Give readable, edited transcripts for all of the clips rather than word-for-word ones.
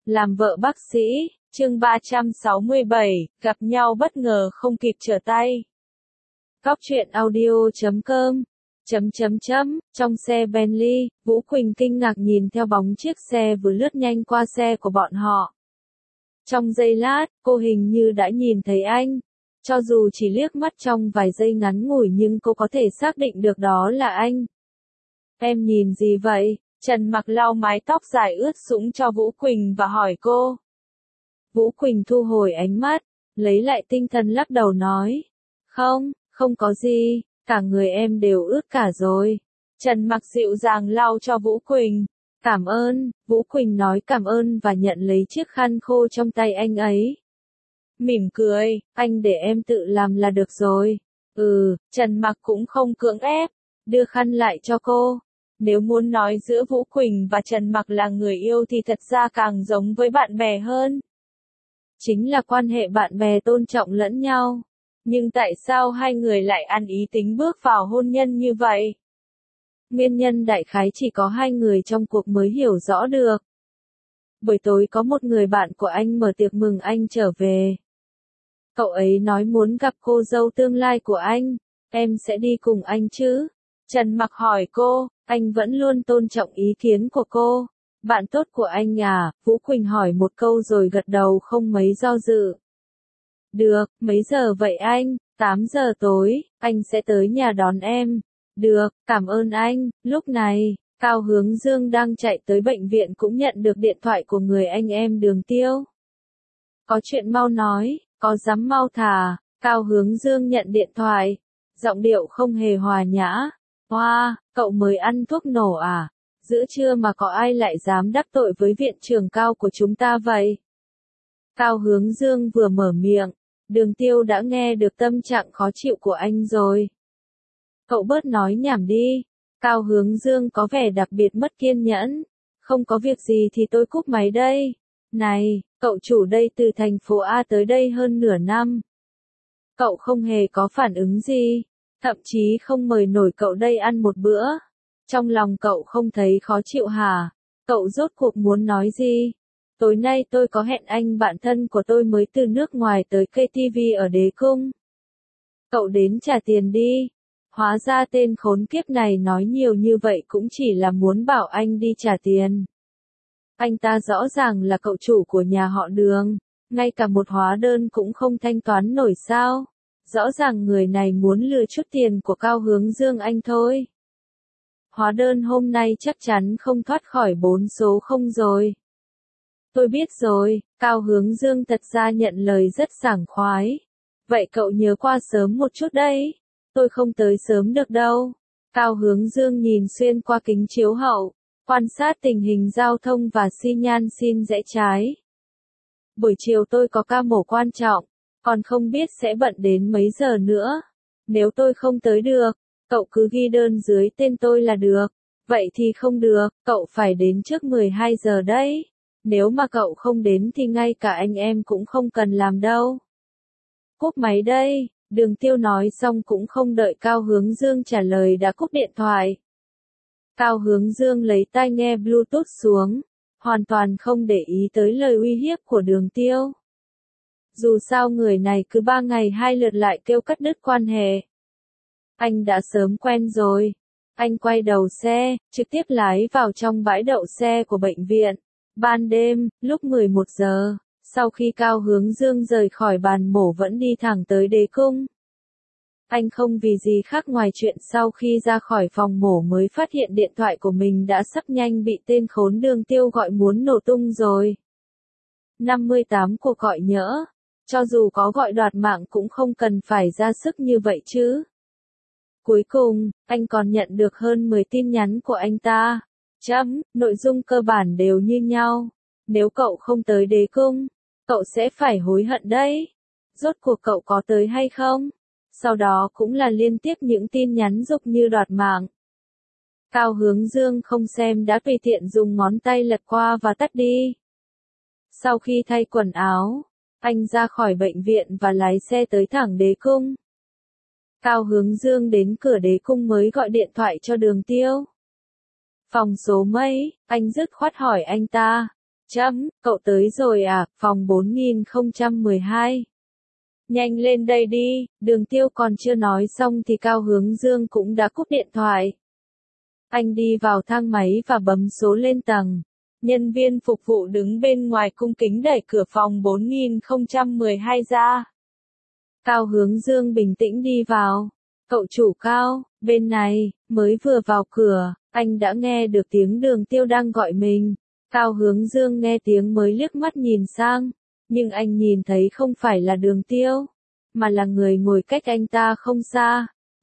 Làm vợ bác sĩ, chương 367, gặp nhau bất ngờ không kịp trở tay. Cóc truyện audio.com. Trong xe Bentley, Vũ Quỳnh kinh ngạc nhìn theo bóng chiếc xe vừa lướt nhanh qua xe của bọn họ. Trong giây lát, cô hình như đã nhìn thấy anh. Cho dù chỉ liếc mắt trong vài giây ngắn ngủi nhưng cô có thể xác định được đó là anh. Em nhìn gì vậy? Trần Mặc lau mái tóc dài ướt sũng cho Vũ Quỳnh và hỏi cô. Vũ Quỳnh thu hồi ánh mắt, lấy lại tinh thần lắc đầu nói. Không có gì, cả người em đều ướt cả rồi. Trần Mặc dịu dàng lau cho Vũ Quỳnh. Cảm ơn, Vũ Quỳnh nói cảm ơn và nhận lấy chiếc khăn khô trong tay anh ấy. Mỉm cười, anh để em tự làm là được rồi. Trần Mặc cũng không cưỡng ép, đưa khăn lại cho cô. Nếu muốn nói giữa Vũ Quỳnh và Trần Mặc là người yêu thì thật ra càng giống với bạn bè hơn. Chính là quan hệ bạn bè tôn trọng lẫn nhau. Nhưng tại sao hai người lại ăn ý tính bước vào hôn nhân như vậy? Nguyên nhân đại khái chỉ có hai người trong cuộc mới hiểu rõ được. Buổi tối có một người bạn của anh mở tiệc mừng anh trở về. Cậu ấy nói muốn gặp cô dâu tương lai của anh. Em sẽ đi cùng anh chứ? Trần Mặc hỏi cô, anh vẫn luôn tôn trọng ý kiến của cô. Bạn tốt của anh à? Vũ Quỳnh hỏi một câu rồi gật đầu không mấy do dự. Được, mấy giờ vậy anh? 8 giờ tối, anh sẽ tới nhà đón em. Được, cảm ơn anh. Lúc này, Cao Hướng Dương đang chạy tới bệnh viện cũng nhận được điện thoại của người anh em Đường Tiêu. Có chuyện mau nói, có dám mau thả. Cao Hướng Dương nhận điện thoại. Giọng điệu không hề hòa nhã. Hoa, cậu mới ăn thuốc nổ à? Giữa trưa mà có ai lại dám đắc tội với viện trưởng Cao của chúng ta vậy? Cao Hướng Dương vừa mở miệng, Đường Tiêu đã nghe được tâm trạng khó chịu của anh rồi. Cậu bớt nói nhảm đi. Cao Hướng Dương có vẻ đặc biệt mất kiên nhẫn. Không có việc gì thì tôi cúp máy đây. Này, cậu chủ đây từ thành phố A tới đây hơn nửa năm. Cậu không hề có phản ứng gì. Thậm chí không mời nổi cậu đây ăn một bữa. Trong lòng cậu không thấy khó chịu hả? Cậu rốt cuộc muốn nói gì? Tối nay tôi có hẹn anh bạn thân của tôi mới từ nước ngoài tới KTV ở Đế Cung. Cậu đến trả tiền đi. Hóa ra tên khốn kiếp này nói nhiều như vậy cũng chỉ là muốn bảo anh đi trả tiền. Anh ta rõ ràng là cậu chủ của nhà họ Đường. Ngay cả một hóa đơn cũng không thanh toán nổi sao? Rõ ràng người này muốn lừa chút tiền của Cao Hướng Dương anh thôi. Hóa đơn hôm nay chắc chắn không thoát khỏi 4 số 0 rồi. Tôi biết rồi, Cao Hướng Dương thật ra nhận lời rất sảng khoái. Vậy cậu nhớ qua sớm một chút đấy. Tôi không tới sớm được đâu. Cao Hướng Dương nhìn xuyên qua kính chiếu hậu, quan sát tình hình giao thông và xi nhan xin rẽ trái. Buổi chiều tôi có ca mổ quan trọng, còn không biết sẽ bận đến mấy giờ nữa. Nếu tôi không tới được, cậu cứ ghi đơn dưới tên tôi là được. Vậy thì không được, cậu phải đến trước 12 giờ đấy. Nếu mà cậu không đến thì ngay cả anh em cũng không cần làm đâu. Cúp máy đây. Đường Tiêu nói xong cũng không đợi Cao Hướng Dương trả lời đã cúp điện thoại. Cao Hướng Dương lấy tai nghe Bluetooth xuống, hoàn toàn không để ý tới lời uy hiếp của Đường Tiêu. Dù sao người này cứ 3 ngày 2 lượt lại kêu cắt đứt quan hệ. Anh đã sớm quen rồi. Anh quay đầu xe, trực tiếp lái vào trong bãi đậu xe của bệnh viện. Ban đêm, lúc 11 giờ. Sau khi Cao Hướng Dương rời khỏi bàn mổ vẫn đi thẳng tới Đế Cung. Anh không vì gì khác ngoài chuyện sau khi ra khỏi phòng mổ mới phát hiện điện thoại của mình đã sắp nhanh bị tên khốn Đường Tiêu gọi muốn nổ tung rồi. 58 cuộc gọi nhỡ. Cho dù có gọi đoạt mạng cũng không cần phải ra sức như vậy chứ. Cuối cùng, anh còn nhận được hơn 10 tin nhắn của anh ta. Nội dung cơ bản đều như nhau. Nếu cậu không tới Đế Cung, cậu sẽ phải hối hận đấy. Rốt cuộc cậu có tới hay không? Sau đó cũng là liên tiếp những tin nhắn giục như đoạt mạng. Cao Hướng Dương không xem đã tùy tiện dùng ngón tay lật qua và tắt đi. Sau khi thay quần áo, anh ra khỏi bệnh viện và lái xe tới thẳng Đế Cung. Cao Hướng Dương đến cửa Đế Cung mới gọi điện thoại cho Đường Tiêu. Phòng số mấy? Anh dứt khoát hỏi anh ta. Cậu tới rồi à, phòng 4012. Nhanh lên đây đi, Đường Tiêu còn chưa nói xong thì Cao Hướng Dương cũng đã cúp điện thoại. Anh đi vào thang máy và bấm số lên tầng. Nhân viên phục vụ đứng bên ngoài cung kính đẩy cửa phòng 4012 ra. Cao Hướng Dương bình tĩnh đi vào. Cậu chủ Cao, bên này, mới vừa vào cửa, anh đã nghe được tiếng Đường Tiêu đang gọi mình. Cao Hướng Dương nghe tiếng mới liếc mắt nhìn sang, nhưng anh nhìn thấy không phải là Đường Tiêu, mà là người ngồi cách anh ta không xa.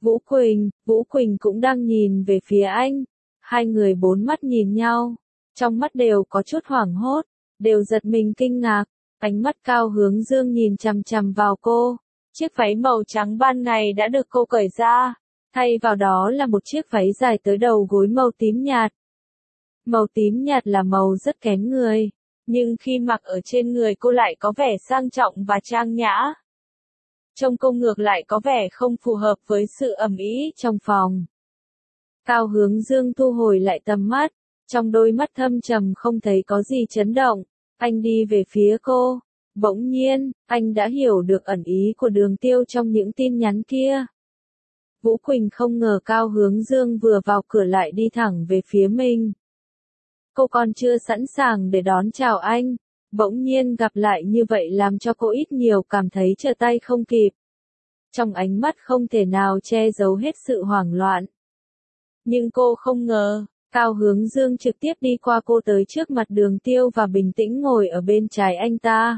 Vũ Quỳnh cũng đang nhìn về phía anh. Hai người bốn mắt nhìn nhau, trong mắt đều có chút hoảng hốt, đều giật mình kinh ngạc. Ánh mắt Cao Hướng Dương nhìn chằm chằm vào cô. Chiếc váy màu trắng ban ngày đã được cô cởi ra, thay vào đó là một chiếc váy dài tới đầu gối màu tím nhạt. Màu tím nhạt là màu rất kén người, nhưng khi mặc ở trên người cô lại có vẻ sang trọng và trang nhã. Trông cô ngược lại có vẻ không phù hợp với sự ầm ĩ trong phòng. Cao Hướng Dương thu hồi lại tầm mắt, trong đôi mắt thâm trầm không thấy có gì chấn động. Anh đi về phía cô. Bỗng nhiên, anh đã hiểu được ẩn ý của Đường Tiêu trong những tin nhắn kia. Vũ Quỳnh không ngờ Cao Hướng Dương vừa vào cửa lại đi thẳng về phía mình. Cô còn chưa sẵn sàng để đón chào anh, bỗng nhiên gặp lại như vậy làm cho cô ít nhiều cảm thấy trở tay không kịp. Trong ánh mắt không thể nào che giấu hết sự hoảng loạn. Nhưng cô không ngờ, Cao Hướng Dương trực tiếp đi qua cô tới trước mặt Đường Tiêu và bình tĩnh ngồi ở bên trái anh ta.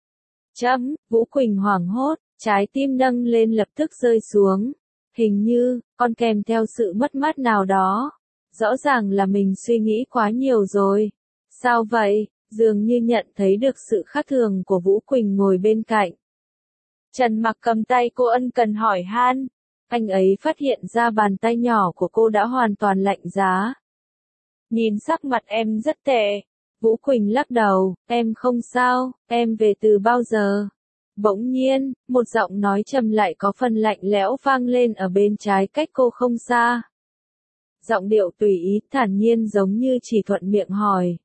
Vũ Quỳnh hoảng hốt, trái tim nâng lên lập tức rơi xuống. Hình như, còn kèm theo sự mất mát nào đó. Rõ ràng là mình suy nghĩ quá nhiều rồi. Sao vậy? Dường như nhận thấy được sự khác thường của Vũ Quỳnh ngồi bên cạnh. Trần Mặc cầm tay cô ân cần hỏi han. Anh ấy phát hiện ra bàn tay nhỏ của cô đã hoàn toàn lạnh giá. Nhìn sắc mặt em rất tệ. Vũ Quỳnh lắc đầu, em không sao, em về từ bao giờ? Bỗng nhiên, một giọng nói trầm lại có phần lạnh lẽo vang lên ở bên trái cách cô không xa. Giọng điệu tùy ý, thản nhiên giống như chỉ thuận miệng hỏi.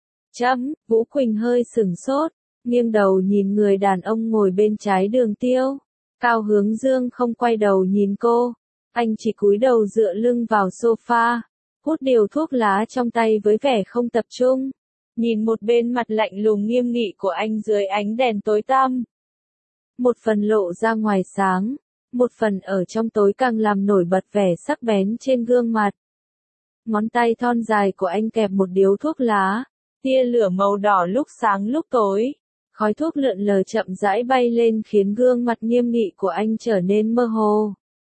Vũ Quỳnh hơi sửng sốt, nghiêng đầu nhìn người đàn ông ngồi bên trái Đường Tiêu. Cao Hướng Dương không quay đầu nhìn cô, anh chỉ cúi đầu dựa lưng vào sofa, hút điều thuốc lá trong tay với vẻ không tập trung. Nhìn một bên mặt lạnh lùng nghiêm nghị của anh dưới ánh đèn tối tăm. Một phần lộ ra ngoài sáng, một phần ở trong tối càng làm nổi bật vẻ sắc bén trên gương mặt. Ngón tay thon dài của anh kẹp một điếu thuốc lá, tia lửa màu đỏ lúc sáng lúc tối. Khói thuốc lượn lờ chậm rãi bay lên khiến gương mặt nghiêm nghị của anh trở nên mơ hồ.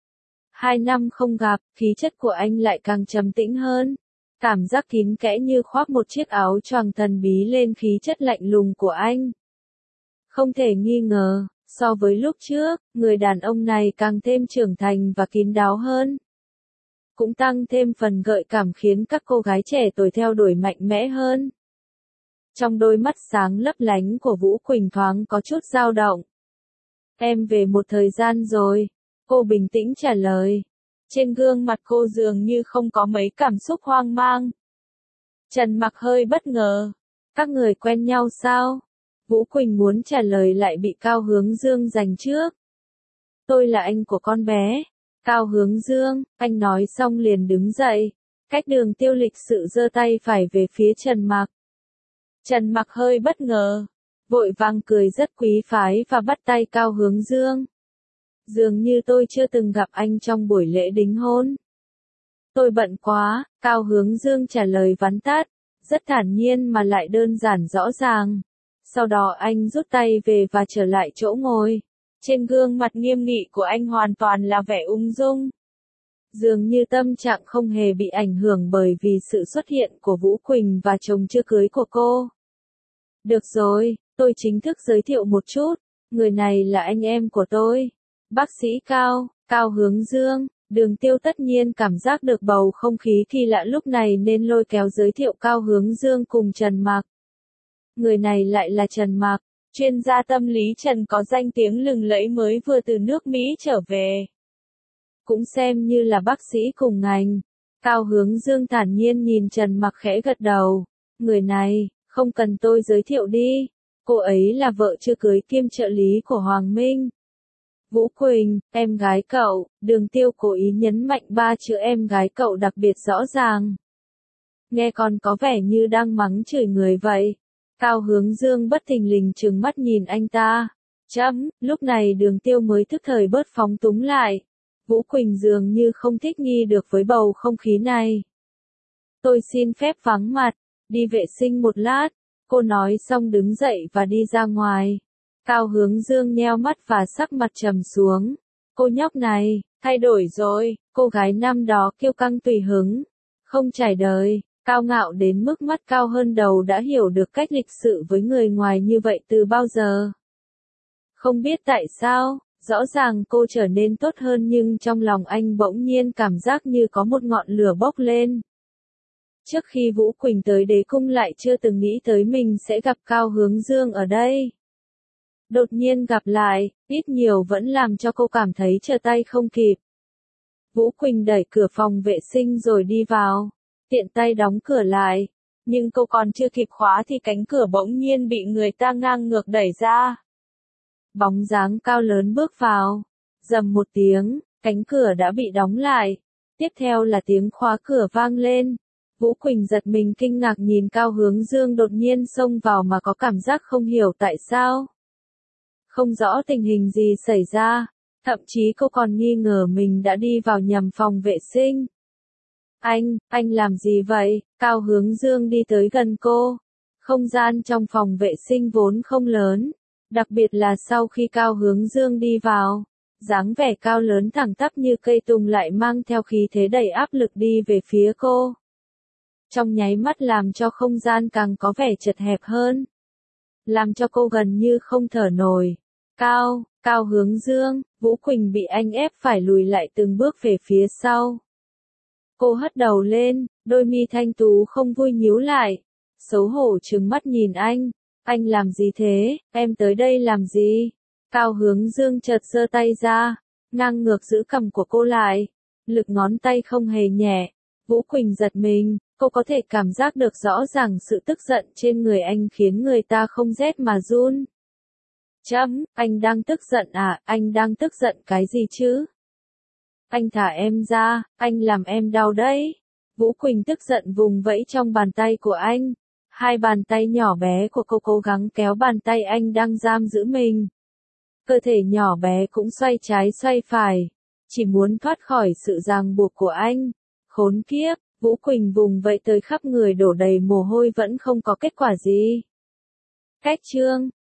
2 năm không gặp, khí chất của anh lại càng trầm tĩnh hơn. Cảm giác kín kẽ như khoác một chiếc áo choàng thần bí lên khí chất lạnh lùng của anh. Không thể nghi ngờ, so với lúc trước, người đàn ông này càng thêm trưởng thành và kín đáo hơn. Cũng tăng thêm phần gợi cảm khiến các cô gái trẻ tuổi theo đuổi mạnh mẽ hơn. Trong đôi mắt sáng lấp lánh của Vũ Quỳnh thoáng có chút dao động. Em về một thời gian rồi, cô bình tĩnh trả lời. Trên gương mặt cô dường như không có mấy cảm xúc hoang mang. Trần Mặc hơi bất ngờ. Các người quen nhau sao? Vũ Quỳnh muốn trả lời lại bị Cao Hướng Dương giành trước. Tôi là anh của con bé. Cao Hướng Dương, anh nói xong liền đứng dậy. Cách Đường Tiêu lịch sự giơ tay phải về phía Trần Mặc. Trần Mặc hơi bất ngờ. Vội vàng cười rất quý phái và bắt tay Cao Hướng Dương. Dường như tôi chưa từng gặp anh trong buổi lễ đính hôn. Tôi bận quá, Cao Hướng Dương trả lời vắn tắt, rất thản nhiên mà lại đơn giản rõ ràng. Sau đó anh rút tay về và trở lại chỗ ngồi. Trên gương mặt nghiêm nghị của anh hoàn toàn là vẻ ung dung. Dường như tâm trạng không hề bị ảnh hưởng bởi vì sự xuất hiện của Vũ Quỳnh và chồng chưa cưới của cô. Được rồi, tôi chính thức giới thiệu một chút, người này là anh em của tôi. Bác sĩ Cao Hướng Dương. Đường Tiêu tất nhiên cảm giác được bầu không khí kỳ lạ lúc này nên lôi kéo giới thiệu Cao Hướng Dương cùng Trần Mặc. Người này lại là Trần Mặc, chuyên gia tâm lý Trần có danh tiếng lừng lẫy mới vừa từ nước Mỹ trở về. Cũng xem như là bác sĩ cùng ngành. Cao Hướng Dương thản nhiên nhìn Trần Mặc khẽ gật đầu. Người này, Không cần tôi giới thiệu đi. Cô ấy là vợ chưa cưới kiêm trợ lý của Hoàng Minh. Vũ Quỳnh, em gái cậu, Đường Tiêu cố ý nhấn mạnh ba chữ em gái cậu đặc biệt rõ ràng. Nghe còn có vẻ như đang mắng chửi người vậy. Cao Hướng Dương bất thình lình trừng mắt nhìn anh ta. Lúc này Đường Tiêu mới thức thời bớt phóng túng lại. Vũ Quỳnh dường như không thích nghi được với bầu không khí này. Tôi xin phép vắng mặt, đi vệ sinh một lát. Cô nói xong đứng dậy và đi ra ngoài. Cao Hướng Dương nheo mắt và sắc mặt trầm xuống. Cô nhóc này, thay đổi rồi, cô gái năm đó kiêu căng tùy hứng. Không trải đời, cao ngạo đến mức mắt cao hơn đầu đã hiểu được cách lịch sự với người ngoài như vậy từ bao giờ. Không biết tại sao, rõ ràng cô trở nên tốt hơn nhưng trong lòng anh bỗng nhiên cảm giác như có một ngọn lửa bốc lên. Trước khi Vũ Quỳnh tới đế cung lại chưa từng nghĩ tới mình sẽ gặp Cao Hướng Dương ở đây. Đột nhiên gặp lại, ít nhiều vẫn làm cho cô cảm thấy trở tay không kịp. Vũ Quỳnh đẩy cửa phòng vệ sinh rồi đi vào, tiện tay đóng cửa lại. Nhưng cô còn chưa kịp khóa thì cánh cửa bỗng nhiên bị người ta ngang ngược đẩy ra. Bóng dáng cao lớn bước vào, rầm một tiếng, cánh cửa đã bị đóng lại. Tiếp theo là tiếng khóa cửa vang lên. Vũ Quỳnh giật mình kinh ngạc nhìn Cao Hướng Dương đột nhiên xông vào mà có cảm giác không hiểu tại sao. Không rõ tình hình gì xảy ra, thậm chí cô còn nghi ngờ mình đã đi vào nhầm phòng vệ sinh. Anh làm gì vậy? Cao Hướng Dương đi tới gần cô. Không gian trong phòng vệ sinh vốn không lớn, đặc biệt là sau khi Cao Hướng Dương đi vào, dáng vẻ cao lớn thẳng tắp như cây tùng lại mang theo khí thế đầy áp lực đi về phía cô. Trong nháy mắt làm cho không gian càng có vẻ chật hẹp hơn. Làm cho cô gần như không thở nổi. Cao Hướng Dương, Vũ Quỳnh bị anh ép phải lùi lại từng bước về phía sau. Cô hất đầu lên, đôi mi thanh tú không vui nhíu lại. Xấu hổ trừng mắt nhìn anh làm gì thế, em tới đây làm gì? Cao Hướng Dương chợt giơ tay ra, ngang ngược giữ cằm của cô lại. Lực ngón tay không hề nhẹ. Vũ Quỳnh giật mình, cô có thể cảm giác được rõ ràng sự tức giận trên người anh khiến người ta không rét mà run. Anh đang tức giận à, anh đang tức giận cái gì chứ? Anh thả em ra, anh làm em đau đấy. Vũ Quỳnh tức giận vùng vẫy trong bàn tay của anh. Hai bàn tay nhỏ bé của cô cố gắng kéo bàn tay anh đang giam giữ mình. Cơ thể nhỏ bé cũng xoay trái xoay phải, chỉ muốn thoát khỏi sự ràng buộc của anh. Khốn kiếp, Vũ Quỳnh vùng vẫy tới khắp người đổ đầy mồ hôi vẫn không có kết quả gì. Cách chương